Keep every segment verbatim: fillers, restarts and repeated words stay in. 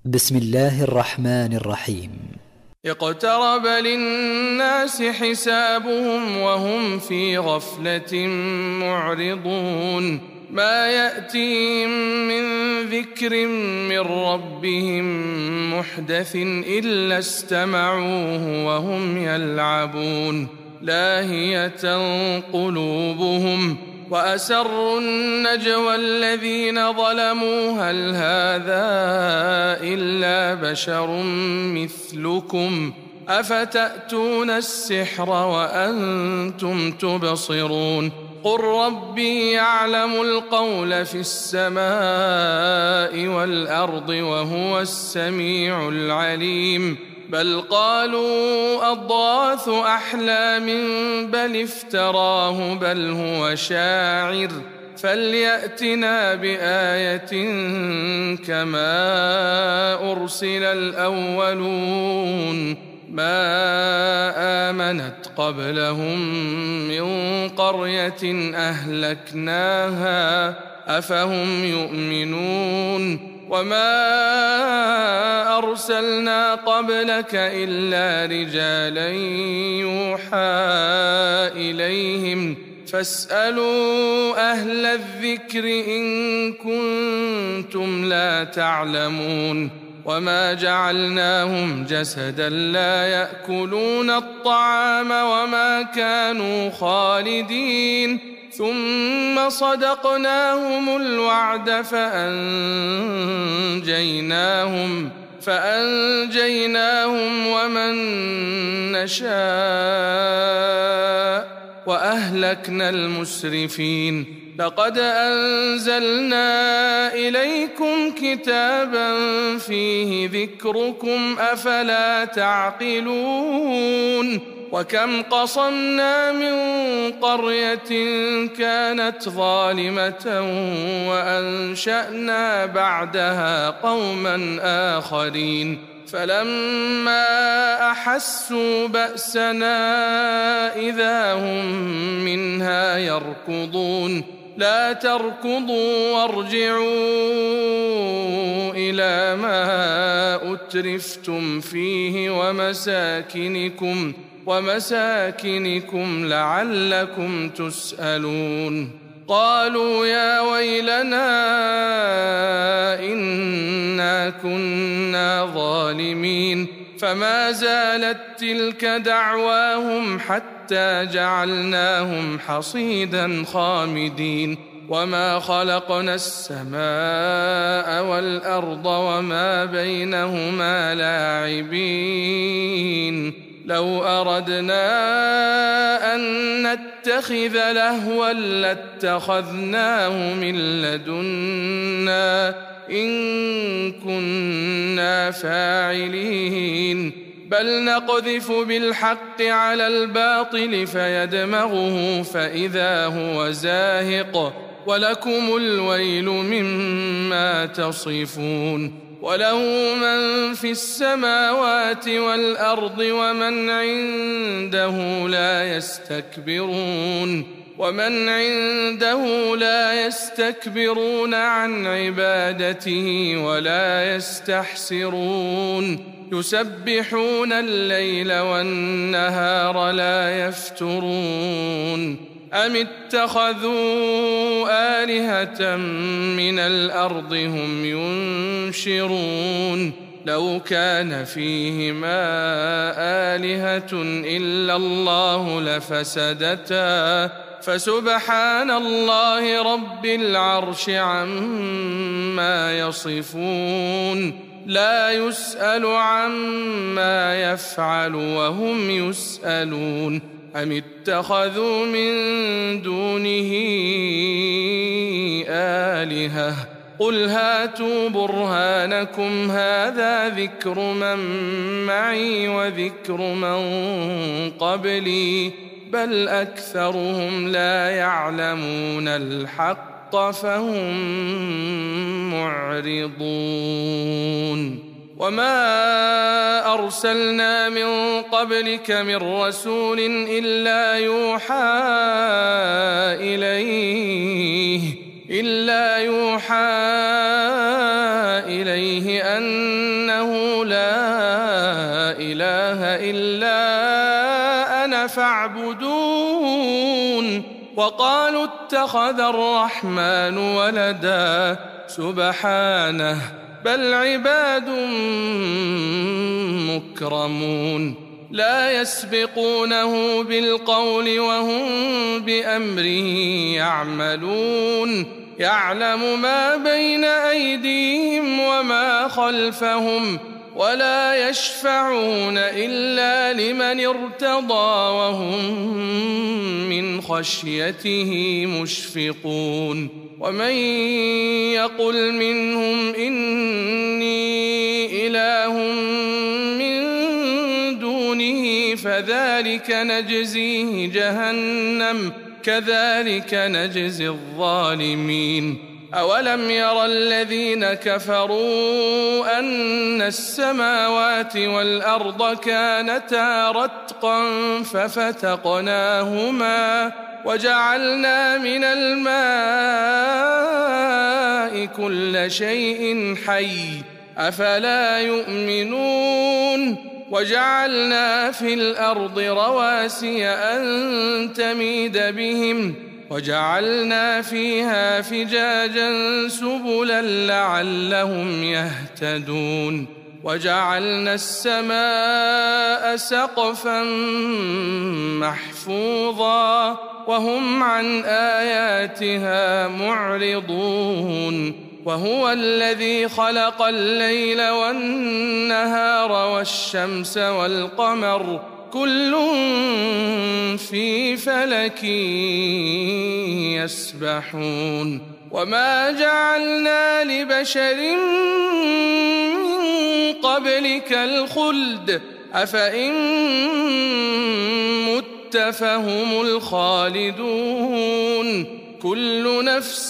بسم الله الرحمن الرحيم. اقترب للناس حسابهم وهم في غفلة معرضون ما يأتيهم من ذكر من ربهم محدث إلا استمعوه وهم يلعبون لاهية قلوبهم وأسروا النجوى الذين ظلموا هل هذا إلا بشر مثلكم أفتأتون السحر وأنتم تبصرون قل ربي يعلم القول في السماء والأرض وهو السميع العليم بل قالوا أضغاث أحلام بل افتراه بل هو شاعر فليأتنا بآية كما أرسل الأولون ما آمنت قبلهم من قرية أهلكناها أفهم يؤمنون وما أرسلنا قبلك إلا رجالا يوحى إليهم فاسألوا أهل الذكر إن كنتم لا تعلمون وما جعلناهم جسدا لا يأكلون الطعام وما كانوا خالدين ثم صدقناهم الوعد فأنجيناهم فأنجيناهم ومن نشاء وأهلكنا المسرفين لقد أنزلنا إليكم كتابا فيه ذكركم أفلا تعقلون وكم قصمنا من قرية كانت ظالمة وأنشأنا بعدها قوما آخرين فلما أحسوا بأسنا إذا هم منها يركضون لا تركضوا وارجعوا إلى ما أترفتم فيه ومساكنكم ومساكنكم لعلكم تسألون قالوا يا ويلنا إنا كنا ظالمين فما زالت تلك دعواهم حتى جعلناهم حصيدا خامدين وما خلقنا السماء والأرض وما بينهما لاعبين لو أردنا أن نتخذ لهوا لاتخذناه من لدنا إن كنا فاعلين بل نقذف بالحق على الباطل فيدمغه فإذا هو زاهق ولكم الويل مما تصفون وله من في السماوات والأرض ومن عنده لا يستكبرون ومن عنده لا يستكبرون عن عبادته ولا يستحسرون يسبحون الليل والنهار لا يفترون أم اتخذوا آلهة من الأرض هم ينشرون لو كان فيهما آلهة إلا الله لفسدتا فسبحان الله رب العرش عما يصفون لا يسأل عما يفعل وهم يسألون أم اتخذوا من دونه آلهة قل هاتوا برهانكم هذا ذكر من معي وذكر من قبلي بل أكثرهم لا يعلمون الحق فهم معرضون وما أرسلنا من قبلك من رسول إلا يوحى إليه إلا يوحى إليه أنه لا إله إلا أنا فاعبدون. وقالوا اتخذ الرحمن ولدا سبحانه بل عباد مكرمون لا يسبقونه بالقول وهم بأمره يعملون. يعلم ما بين أيديهم وما خلفهم ولا يشفعون إلا لمن ارتضى وهم من خشيته مشفقون. ومن يقل منهم إني إله من دونه فذلك نجزيه جهنم كذلك نجزي الظالمين. أولم ير الذين كفروا أن السماوات والأرض كانتا رتقا ففتقناهما وجعلنا من الماء كل شيء حي أفلا يؤمنون. وجعلنا في الأرض رواسي أن تميد بهم وجعلنا فيها فجاجا سبلا لعلهم يهتدون. وجعلنا السماء سقفا محفوظا وهم عن آياتها معرضون. وهو الذي خلق الليل والنهار والشمس والقمر كل في فلك يسبحون. وما جعلنا لبشر من قبلك الخلد أفإن مت فهم الخالدون. كل نفس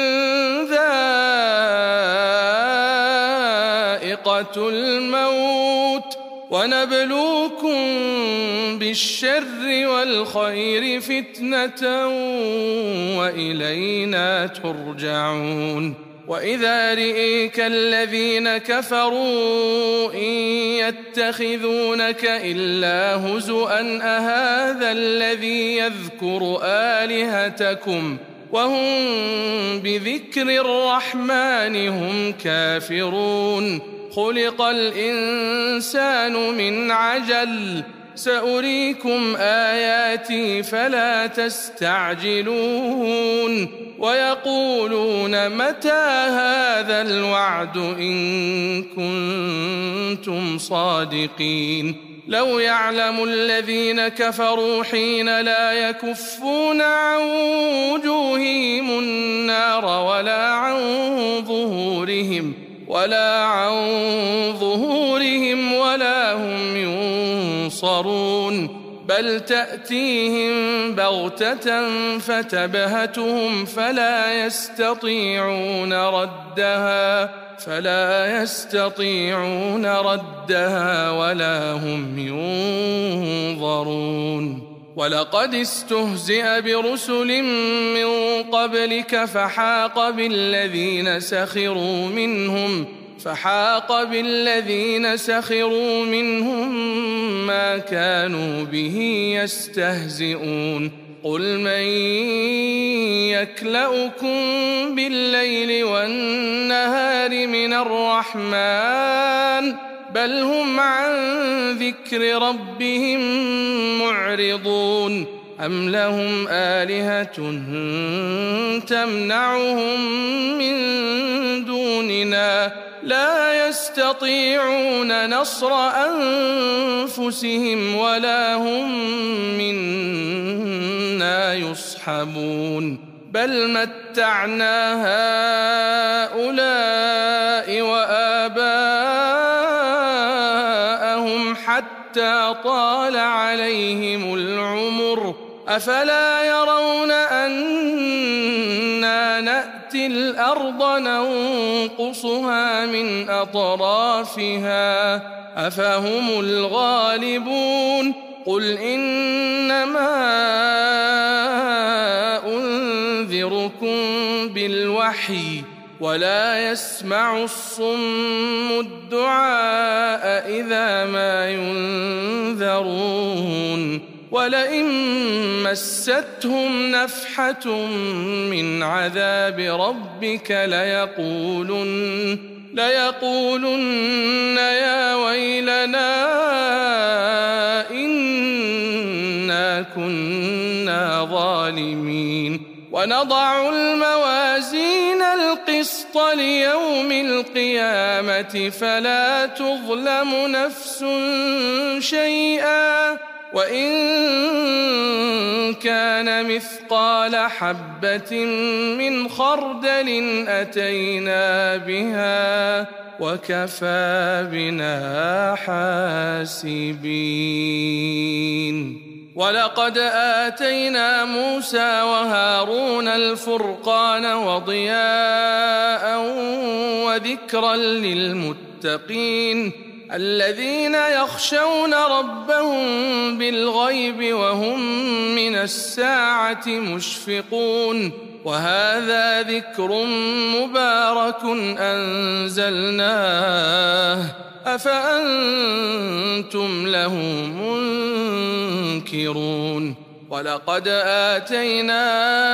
ذائقة الموت ونبلوكم بالشر والخير فتنة وإلينا ترجعون. وإذا رئيك الذين كفروا إن يتخذونك إلا هزؤا أهذا الذي يذكر آلهتكم وهم بذكر الرحمن هم كافرون. خلق الإنسان من عجل سأريكم آياتي فلا تستعجلون. ويقولون متى هذا الوعد إن كنتم صادقين. لو يعلم الذين كفروا حين لا يكفون عن وجوههم النار ولا عن ظهورهم ولا عن ظهورهم ولا هم ينصرون. بل تأتيهم بغتة فتبهتهم فلا يستطيعون ردها فلا يستطيعون ردها ولا هم ينظرون. ولقد استهزئ برسل من قبلك فحاق بالذين سخروا منهم فحاق بالذين سخروا منهم ما كانوا به يستهزئون. قل من يكلؤكم بالليل والنهار من الرحمن بل هم عن ذكر ربهم معرضون. أم لهم آلهة تمنعهم من دوننا لا يستطيعون نصر أنفسهم ولا هم منا يصحبون. بل متعنا هؤلاء وآباءهم حتى طال عليهم العمر أفلا يرون أنا نأتي الأرض ننقصها من أطرافها أفهم الغالبون. قل إنما أنذركم بالوحي ولا يسمع الصم الدعاء إذا ما ينذرون ولئن مستهم نفحة من عذاب ربك ليقولن, ليقولن يا ويلنا إنا كنا ظالمين ونضع الموازين القسط ليوم القيامة فلا تظلم نفس شيئا وإن كان مثقال حبة من خردل أتينا بها وكفى بنا حاسبين ولقد آتينا موسى وهارون الفرقان وضياء وذكرا للمتقين الذين يخشون ربهم بالغيب وهم من الساعة مشفقون وهذا ذكر مبارك أنزلناه أفأنتم له منكرون ولقد آتينا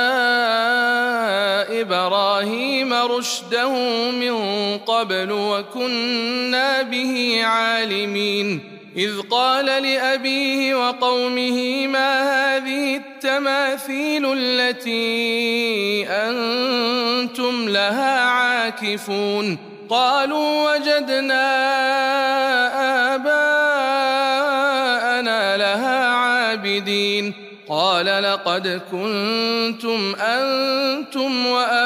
إبراهيم رشده من قبل وكنا به عالمين إذ قال لأبيه وقومه ما هذه التماثيل التي أنتم لها عاكفون قالوا وجدنا آباءنا لها عابدين قال لقد كنتم أنتم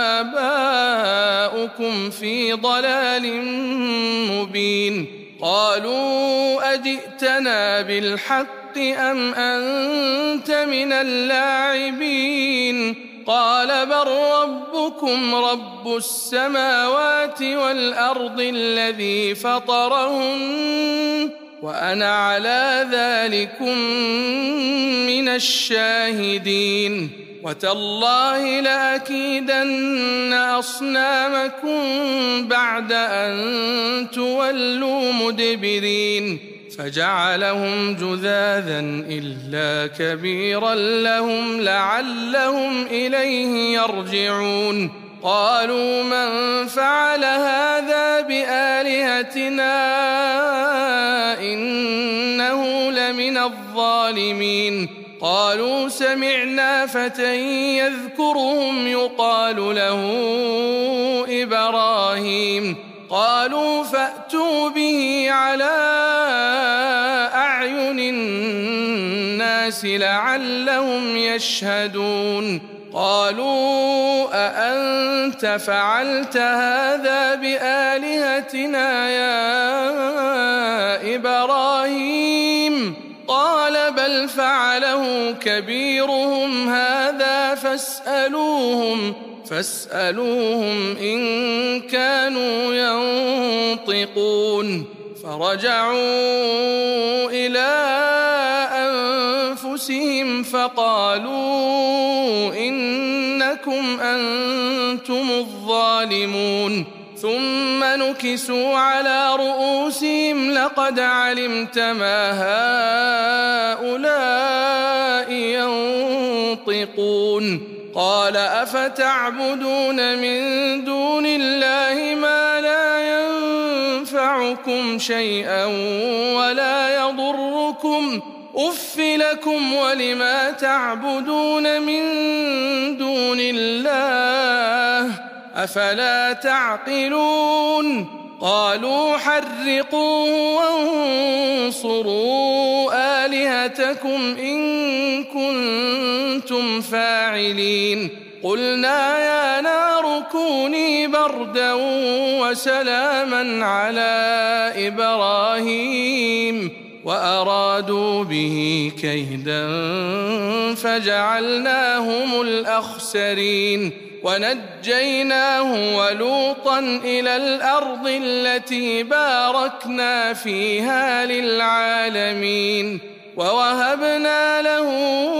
وآباؤكم في ضلال مبين قالوا أجئتنا بالحق أم أنت من اللاعبين قال بل ربكم رب السماوات والأرض الذي فطرهن وأنا على ذلكم من الشاهدين وتالله لأكيدن أصنامكم بعد أن تولوا مدبرين فجعلهم جذاذا إلا كبيرا لهم لعلهم إليه يرجعون قالوا من فعل هذا بآلهتنا إنه لمن الظالمين قالوا سمعنا فتى يذكرهم يقال له إبراهيم قالوا فأتوا به على أعين الناس لعلهم يشهدون قالوا أأنت فعلت هذا بآلهتنا يا إبراهيم قال بل فعله كبيرهم هذا فاسألوهم فاسألوهم إن كانوا ينطقون فرجعوا إلى أنفسهم فقالوا إنكم أنتم الظالمون ثم نكسوا على رؤوسهم لقد علمت ما هؤلاء ينطقون قال أفتعبدون من دون الله ما لا ينفعكم شيئا ولا يضركم أف لكم ولما تعبدون من دون الله أفلا تعقلون قالوا حرقوه وانصروا آلهتكم إن كنتم فاعلين قلنا يا نار كوني بردا وسلاما على إبراهيم وأرادوا به كيدا فجعلناهم الأخسرين ونجيناه ولوطا إلى الأرض التي باركنا فيها للعالمين ووهبنا له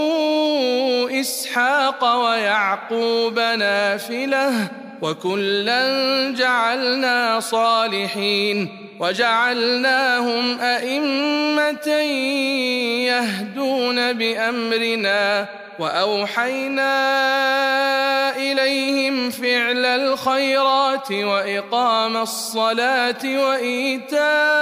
إسحاق ويعقوب نافلة وكلا جعلنا صالحين وجعلناهم أئمة يهدون بأمرنا وأوحينا إليهم فعل الخيرات وإقام الصلاة وإيتاء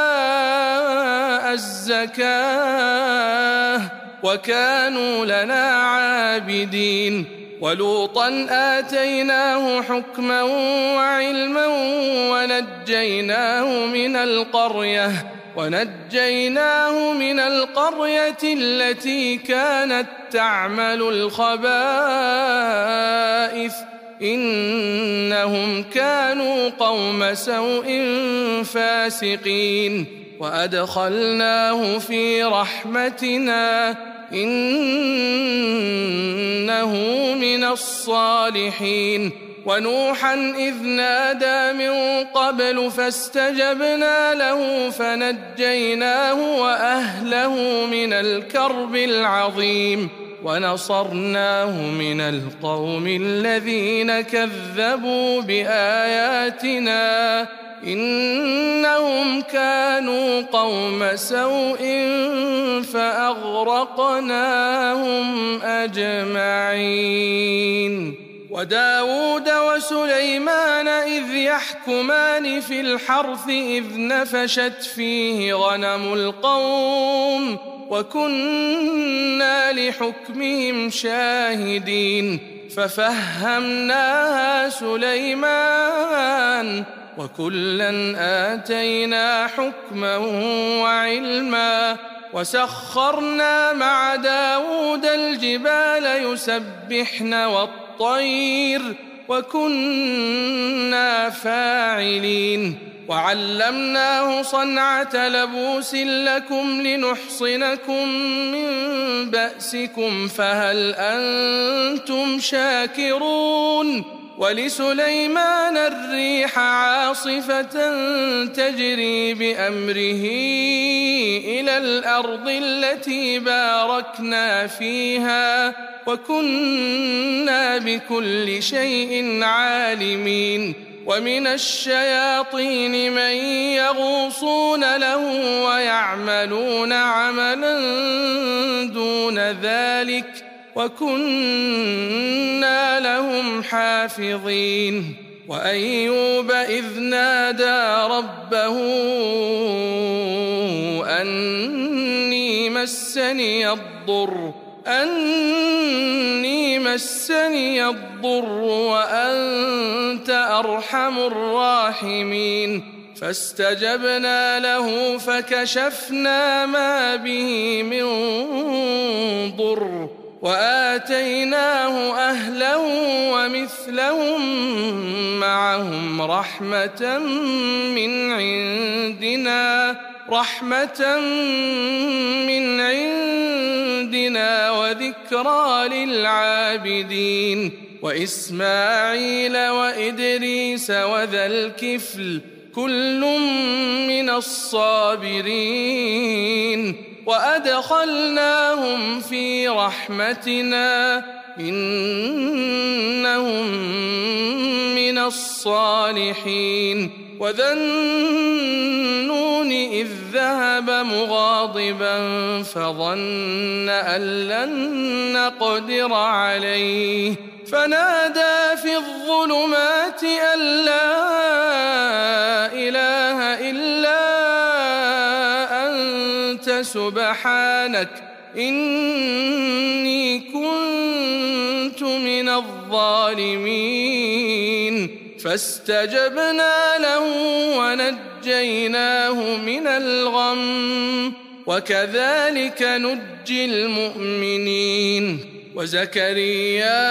الزكاة وكانوا لنا عابدين ولوطا آتيناه حكما وعلما ونجيناه من القرية ونجيناه من القرية التي كانت تعمل الخبائث إنهم كانوا قوم سوء فاسقين وأدخلناه في رحمتنا إنه من الصالحين ونوحا إذ نادى من قبل فاستجبنا له فنجيناه وأهله من الكرب العظيم ونصرناه من القوم الذين كذبوا بآياتنا إنهم كانوا قوم سوء فأغرقناهم أجمعين وداود وسليمان إذ يحكمان في الحرث إذ نفشت فيه غنم القوم وكنا لحكمهم شاهدين ففهمناها سليمان وكلا آتينا حكما وعلما وسخرنا مع داود الجبال يسبحن والطير وكنا فاعلين وعلمناه صنعة لبوس لكم لنحصنكم من بأسكم فهل أنتم شاكرون ولسليمان الريح عاصفة تجري بأمره إلى الأرض التي باركنا فيها وكنا بكل شيء عالمين ومن الشياطين من يغوصون له ويعملون عملا دون ذلك وكنا لهم حافظين وأيوب إذ نادى ربه أني مسني الضر أني مسني الضر وأنت أرحم الراحمين فاستجبنا له فكشفنا ما به من ضر وآتيناه أهله ومثلهم معهم رحمة من عندنا رحمة من عندنا وذكرى للعابدين وإسماعيل وإدريس وذا الكفل كل من الصابرين وأدخلناهم في رحمتنا إنهم من الصالحين وذا النون إذ ذهب مغاضبا فظن أن لن نقدر عليه فنادى في الظلمات أن لا إله إلا أنت سبحانك إني كنت من الظالمين فاستجبنا له ونجيناه من الغم وكذلك نجي المؤمنين وزكريا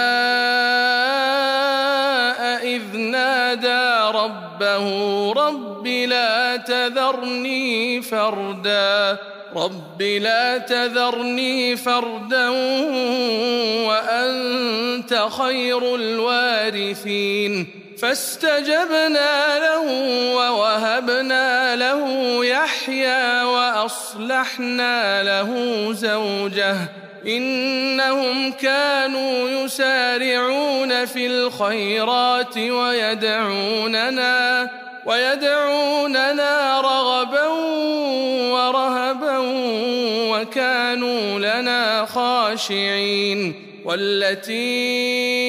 إذ نادى ربه رب لا تذرني فردا رب لا تذرني فردا وأنت خير الوارثين فاستجبنا له ووهبنا له يحيى وأصلحنا له زوجه إنهم كانوا يسارعون في الخيرات ويدعوننا ويدعوننا رغبا ورهبا وكانوا لنا خاشعين والتي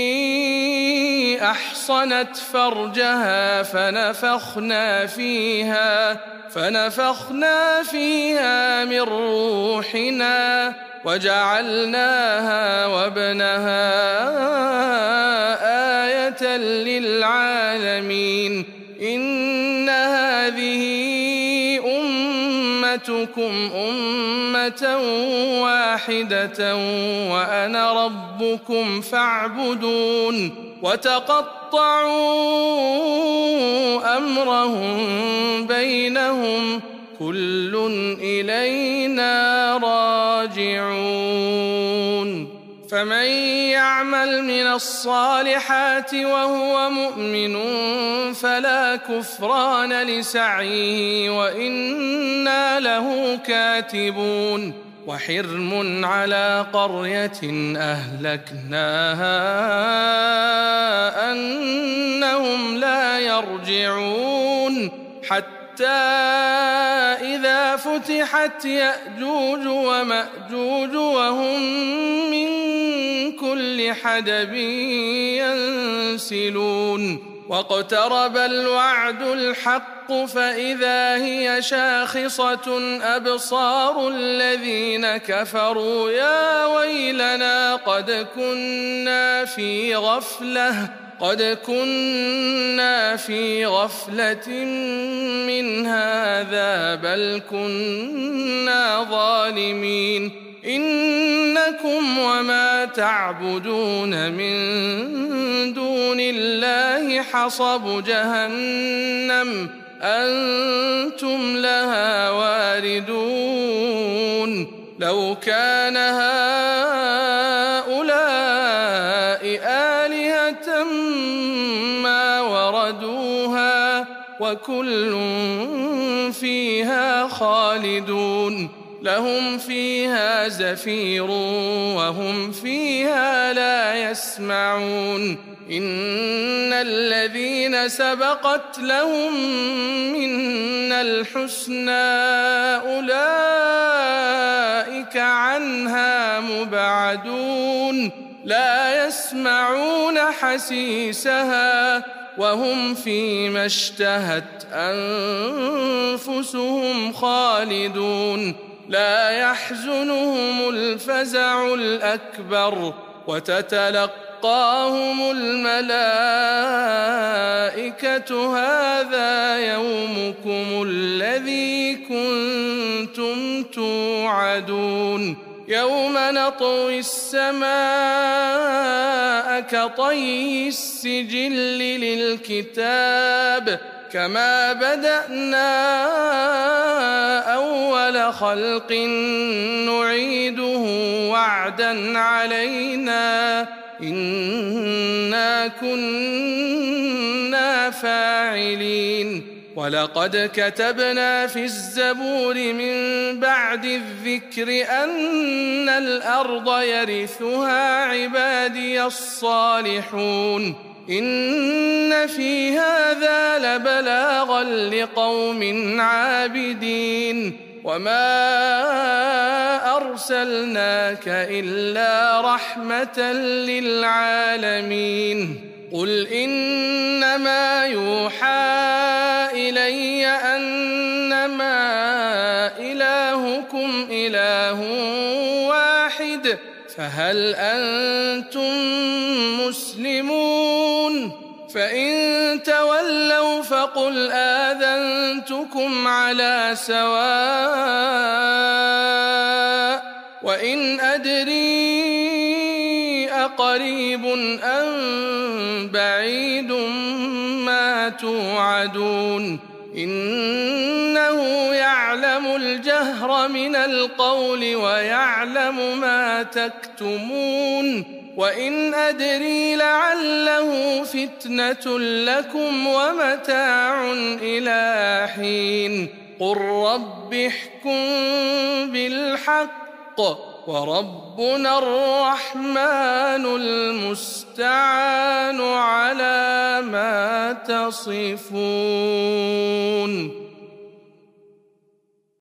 أحصنت فرجها فنفخنا فيها فنفخنا فيها من روحنا وجعلناها وابنها آية للعالمين إن هذه أمتكم أمة واحدة وأنا ربكم فاعبدون وتقطعوا أمرهم بينهم كل إلينا راجعون فمن يعمل من الصالحات وهو مؤمن فلا كفران لسعيه وإنا له كاتبون وحرم على قرية أهلكناها أنهم لا يرجعون حتى إذا فتحت يأجوج ومأجوج وهم من كل حدب ينسلون واقترب الوعد الحق فإذا هي شاخصة أبصار الذين كفروا يا ويلنا قد كنا في غفلة قد كنا في غفلة من هذا بل كنا ظالمين إنكم وما تعبدون من دون الله حصب جهنم أنتم لها واردون لو كان هؤلاء آلهة ما وردوها وكل فيها خالدون لهم فيها زفير وهم فيها لا يسمعون إن الذين سبقت لهم منا الحسنى أولئك عنها مبعدون لا يسمعون حسيسها وهم فيما اشتهت أنفسهم خالدون لا يحزنهم الفزع الأكبر وتتلقاهم الملائكة هذا يومكم الذي كنتم توعدون يوم نطوي السماء كطي السجل للكتاب كما بدأنا أول خلق نعيده وعدا علينا إنا كنا فاعلين ولقد كتبنا في الزبور من بعد الذكر أن الأرض يرثها عبادي الصالحون إن في هذا لبلاغا لقوم عابدين وما أرسلناك إلا رحمة للعالمين قل إنما يوحى إلي أنما إلهكم إله واحد فهل أنتم مسلمون فإن تولوا فقل آذنتكم على سواء وإن أدري أقريب أم بعيد ما توعدون إنه يعلم الجهر من القول ويعلم ما تكتمون وإن أدري لعله فتنة لكم ومتاع إلى حين قل رب احكم بالحق وربنا الرحمن المستعان على ما تصفون.